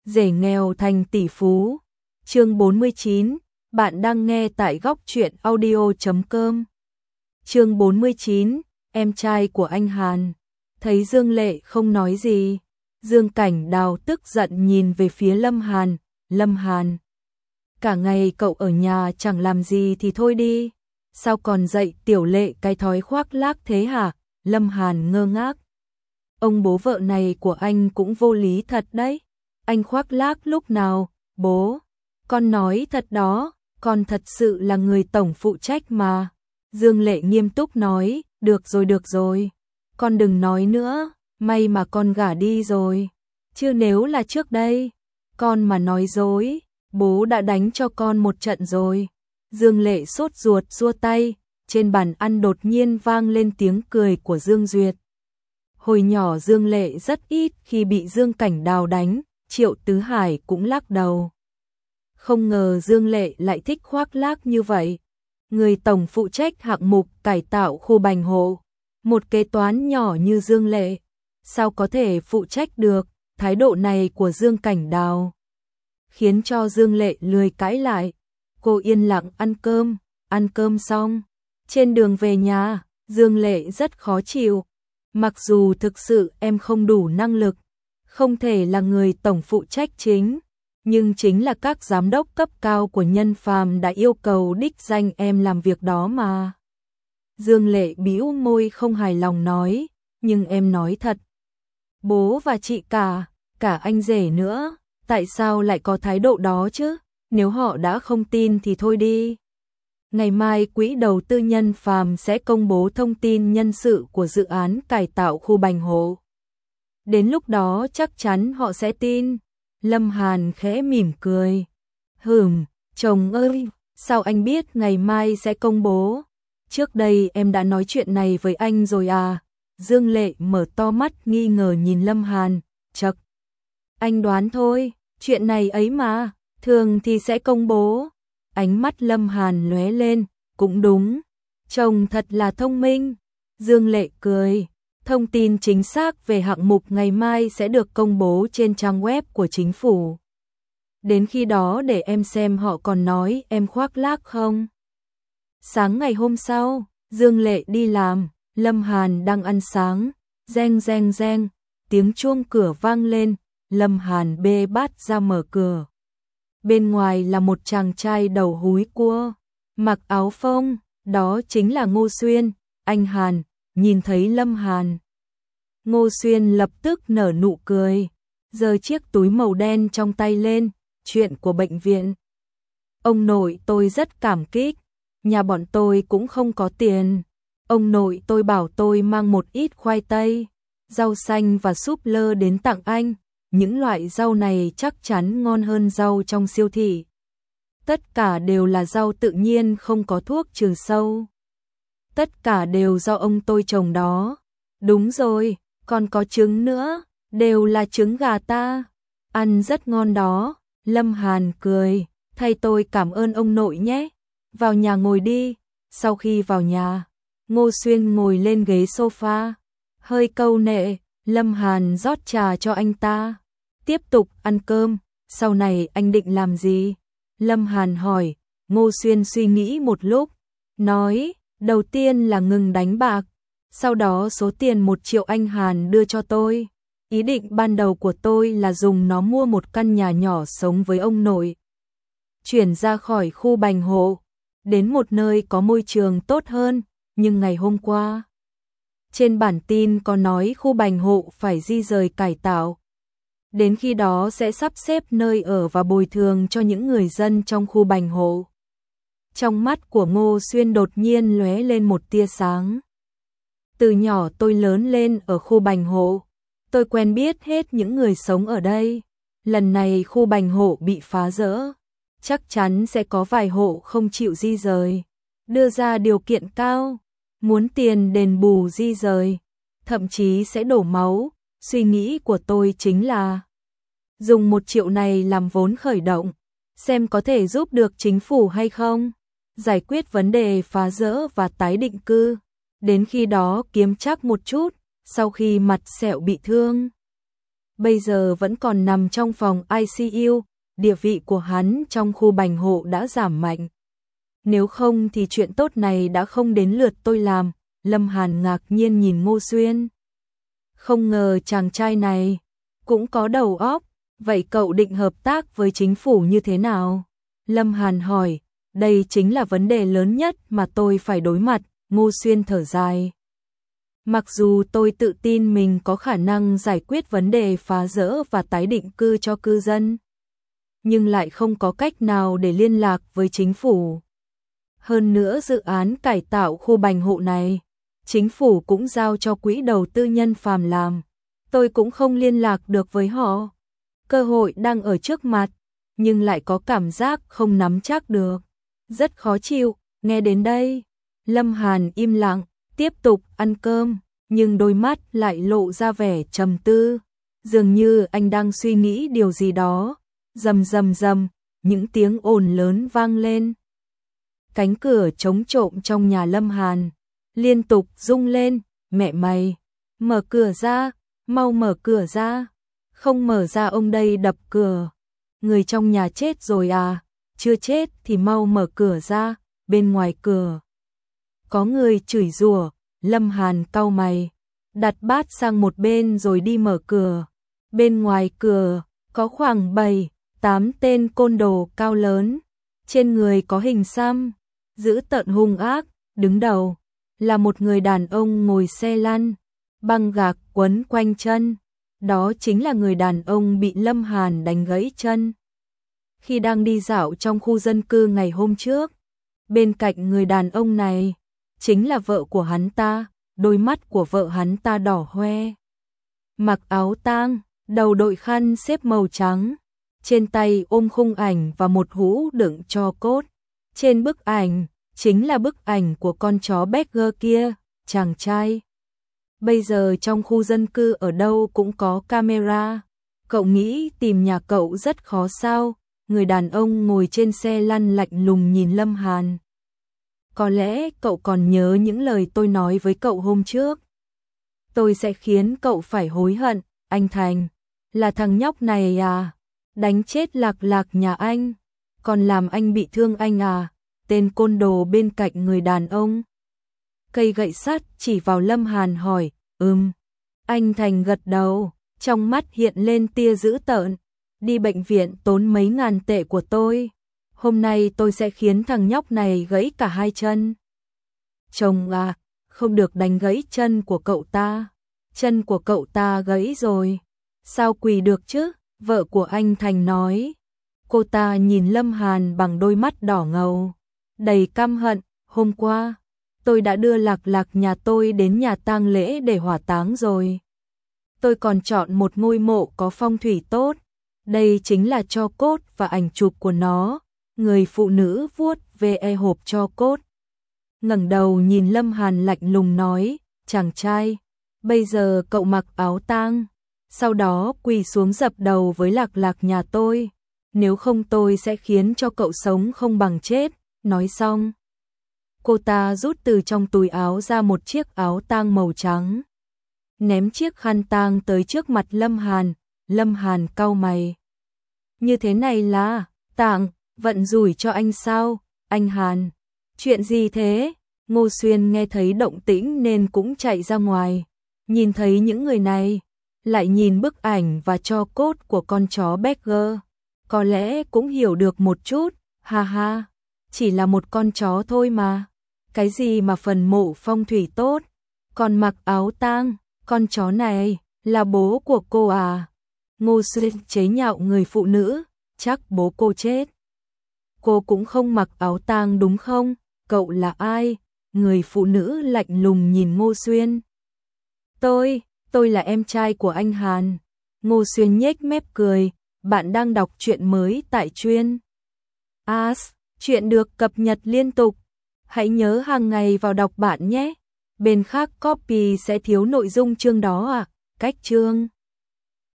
Rể nghèo thành tỷ phú. Chương 49, bạn đang nghe tại góc truyện audio.com. Chương 49, em trai của anh Hàn. Thấy Dương Lệ không nói gì, Dương Cảnh Đào tức giận nhìn về phía Lâm Hàn. Lâm Hàn, cả ngày cậu ở nhà chẳng làm gì thì thôi đi, sao còn dạy Tiểu Lệ cái thói khoác lác thế hả? Lâm Hàn ngơ ngác. Ông bố vợ này của anh cũng vô lý thật đấy. Anh khoác lác lúc nào? Bố, con nói thật đó, con thật sự là người tổng phụ trách mà. Dương Lệ nghiêm túc nói, được rồi, con đừng nói nữa, may mà con gả đi rồi. Chứ nếu là trước đây, con mà nói dối, bố đã đánh cho con một trận rồi. Dương Lệ sốt ruột giơ tay, trên bàn ăn đột nhiên vang lên tiếng cười của Dương Duyệt. Hồi nhỏ Dương Lệ rất ít khi bị Dương Cảnh Đào đánh, Triệu Tứ Hải cũng lắc đầu. Không ngờ Dương Lệ lại thích khoác lác như vậy. Người tổng phụ trách hạng mục cải tạo khu Bành Hộ, một kế toán nhỏ như Dương Lệ, sao có thể phụ trách được? Thái độ này của Dương Cảnh Đào khiến cho Dương Lệ lười cãi lại. Cô yên lặng ăn cơm xong, trên đường về nhà, Dương Lệ rất khó chịu. Mặc dù thực sự em không đủ năng lực, không thể là người tổng phụ trách chính, nhưng chính là các giám đốc cấp cao của Nhân Phàm đã yêu cầu đích danh em làm việc đó mà. Dương Lệ bĩu môi không hài lòng nói, nhưng em nói thật. Bố và chị cả anh rể nữa, tại sao lại có thái độ đó chứ? Nếu họ đã không tin thì thôi đi. Ngày mai quỹ đầu tư Nhân Phàm sẽ công bố thông tin nhân sự của dự án cải tạo khu Bành Hộ. Đến lúc đó chắc chắn họ sẽ tin. Lâm Hàn khẽ mỉm cười. Chồng ơi, sao anh biết ngày mai sẽ công bố? Trước đây em đã nói chuyện này với anh rồi à? Dương Lệ mở to mắt nghi ngờ nhìn Lâm Hàn. Chậc, anh đoán thôi, chuyện này ấy mà, thường thì sẽ công bố. Ánh mắt Lâm Hàn lóe lên, cũng đúng, chồng thật là thông minh. Dương Lệ cười, thông tin chính xác về hạng mục ngày mai sẽ được công bố trên trang web của chính phủ. Đến khi đó để em xem họ còn nói em khoác lác không. Sáng ngày hôm sau, Dương Lệ đi làm, Lâm Hàn đang ăn sáng, reng reng reng, tiếng chuông cửa vang lên, Lâm Hàn bê bát ra mở cửa. Bên ngoài là một chàng trai đầu húi cua, mặc áo phông, đó chính là Ngô Xuyên. Anh Hàn, nhìn thấy Lâm Hàn, Ngô Xuyên lập tức nở nụ cười, giơ chiếc túi màu đen trong tay lên, chuyện của bệnh viện. Ông nội tôi rất cảm kích, nhà bọn tôi cũng không có tiền. Ông nội tôi bảo tôi mang một ít khoai tây, rau xanh và súp lơ đến tặng anh. Những loại rau này chắc chắn ngon hơn rau trong siêu thị. Tất cả đều là rau tự nhiên không có thuốc trừ sâu. Tất cả đều do ông tôi trồng đó. Đúng rồi, còn có trứng nữa, đều là trứng gà ta. Ăn rất ngon đó. Lâm Hàn cười, thay tôi cảm ơn ông nội nhé. Vào nhà ngồi đi. Sau khi vào nhà, Ngô Xuyên ngồi lên ghế sofa, hơi câu nệ. Lâm Hàn rót trà cho anh ta. Tiếp tục ăn cơm, sau này anh định làm gì? Lâm Hàn hỏi. Ngô Xuyên suy nghĩ một lúc, nói, đầu tiên là ngừng đánh bạc, sau đó số tiền 1 triệu anh Hàn đưa cho tôi. Ý định ban đầu của tôi là dùng nó mua một căn nhà nhỏ sống với ông nội. Chuyển ra khỏi khu Bành Hộ, đến một nơi có môi trường tốt hơn, nhưng ngày hôm qua, trên bản tin có nói khu Bành Hộ phải di rời cải tạo. Đến khi đó sẽ sắp xếp nơi ở và bồi thường cho những người dân trong khu Bành Hộ. Trong mắt của Ngô Xuyên đột nhiên lóe lên một tia sáng. Từ nhỏ tôi lớn lên ở khu Bành Hộ, tôi quen biết hết những người sống ở đây. Lần này khu Bành Hộ bị phá rỡ, chắc chắn sẽ có vài hộ không chịu di rời, đưa ra điều kiện cao, muốn tiền đền bù di rời, thậm chí sẽ đổ máu. Suy nghĩ của tôi chính là dùng 1 triệu này làm vốn khởi động, xem có thể giúp được chính phủ hay không, giải quyết vấn đề phá rỡ và tái định cư. Đến khi đó kiếm chắc một chút, sau khi mặt sẹo bị thương, bây giờ vẫn còn nằm trong phòng ICU, địa vị của hắn trong khu bành hộ đã giảm mạnh. Nếu không thì chuyện tốt này đã không đến lượt tôi làm. Lâm Hàn ngạc nhiên nhìn Ngô Xuyên. Không ngờ chàng trai này cũng có đầu óc, vậy cậu định hợp tác với chính phủ như thế nào? Lâm Hàn hỏi, đây chính là vấn đề lớn nhất mà tôi phải đối mặt. Ngô Xuyên thở dài. Mặc dù tôi tự tin mình có khả năng giải quyết vấn đề phá rỡ và tái định cư cho cư dân, nhưng lại không có cách nào để liên lạc với chính phủ. Hơn nữa dự án cải tạo khu bành hộ này, chính phủ cũng giao cho quỹ đầu tư nhân phàm làm. Tôi cũng không liên lạc được với họ. Cơ hội đang ở trước mặt, nhưng lại có cảm giác không nắm chắc được. Rất khó chịu, nghe đến đây. Lâm Hàn im lặng, tiếp tục ăn cơm, nhưng đôi mắt lại lộ ra vẻ trầm tư. Dường như anh đang suy nghĩ điều gì đó. Rầm rầm rầm, những tiếng ồn lớn vang lên. Cánh cửa trống trộm trong nhà Lâm Hàn liên tục rung lên. Mẹ mày, mở cửa ra, mau mở cửa ra. Không mở ra ông đây đập cửa. Người trong nhà chết rồi à? Chưa chết thì mau mở cửa ra. Bên ngoài cửa có người chửi rủa. Lâm Hàn cau mày, đặt bát sang một bên rồi đi mở cửa. Bên ngoài cửa có khoảng 7-8 tên côn đồ cao lớn, trên người có hình xăm, dữ tợn hung ác. Đứng đầu là một người đàn ông ngồi xe lăn, băng gạc quấn quanh chân. Đó chính là người đàn ông bị Lâm Hàn đánh gãy chân khi đang đi dạo trong khu dân cư ngày hôm trước. Bên cạnh người đàn ông này chính là vợ của hắn ta. Đôi mắt của vợ hắn ta đỏ hoe, mặc áo tang, đầu đội khăn xếp màu trắng, trên tay ôm khung ảnh và một hũ đựng tro cốt. Trên bức ảnh chính là bức ảnh của con chó Berger kia. Chàng trai, bây giờ trong khu dân cư ở đâu cũng có camera. Cậu nghĩ tìm nhà cậu rất khó sao? Người đàn ông ngồi trên xe lăn lạnh lùng nhìn Lâm Hàn. Có lẽ cậu còn nhớ những lời tôi nói với cậu hôm trước. Tôi sẽ khiến cậu phải hối hận. Anh Thành, là thằng nhóc này à? Đánh chết Lạc Lạc nhà anh, còn làm anh bị thương anh à? Tên côn đồ bên cạnh người đàn ông cây gậy sắt chỉ vào Lâm Hàn hỏi. Anh Thành gật đầu, trong mắt hiện lên tia dữ tợn. Đi bệnh viện tốn mấy ngàn tệ của tôi. Hôm nay tôi sẽ khiến thằng nhóc này gãy cả hai chân. Chồng à, không được đánh gãy chân của cậu ta. Chân của cậu ta gãy rồi, sao quỳ được chứ? Vợ của anh Thành nói. Cô ta nhìn Lâm Hàn bằng đôi mắt đỏ ngầu, đầy căm hận. Hôm qua, tôi đã đưa Lạc Lạc nhà tôi đến nhà tang lễ để hỏa táng rồi. Tôi còn chọn một ngôi mộ có phong thủy tốt. Đây chính là tro cốt và ảnh chụp của nó. Người phụ nữ vuốt ve hộp tro cốt, ngẩng đầu nhìn Lâm Hàn lạnh lùng nói. Chàng trai, bây giờ cậu mặc áo tang, sau đó quỳ xuống dập đầu với Lạc Lạc nhà tôi. Nếu không tôi sẽ khiến cho cậu sống không bằng chết. Nói xong, cô ta rút từ trong túi áo ra một chiếc áo tang màu trắng, ném chiếc khăn tang tới trước mặt Lâm Hàn. Lâm Hàn cau mày. Như thế này là tặng vận rủi cho anh sao? Anh Hàn, chuyện gì thế? Ngô Xuyên nghe thấy động tĩnh nên cũng chạy ra ngoài. Nhìn thấy những người này, lại nhìn bức ảnh và tro cốt của con chó Berger, có lẽ cũng hiểu được một chút. Ha ha, chỉ là một con chó thôi mà. Cái gì mà phần mộ phong thủy tốt, còn mặc áo tang. Con chó này là bố của cô à? Ngô Xuyên chế nhạo người phụ nữ. Chắc bố cô chết, cô cũng không mặc áo tang đúng không? Cậu là ai? Người phụ nữ lạnh lùng nhìn Ngô Xuyên. Tôi là em trai của anh Hàn. Ngô Xuyên nhếch mép cười. Bạn đang đọc truyện mới tại Truyện As, truyện được cập nhật liên tục. Hãy nhớ hàng ngày vào đọc bạn nhé. Bên khác copy sẽ thiếu nội dung chương đó à? Cách chương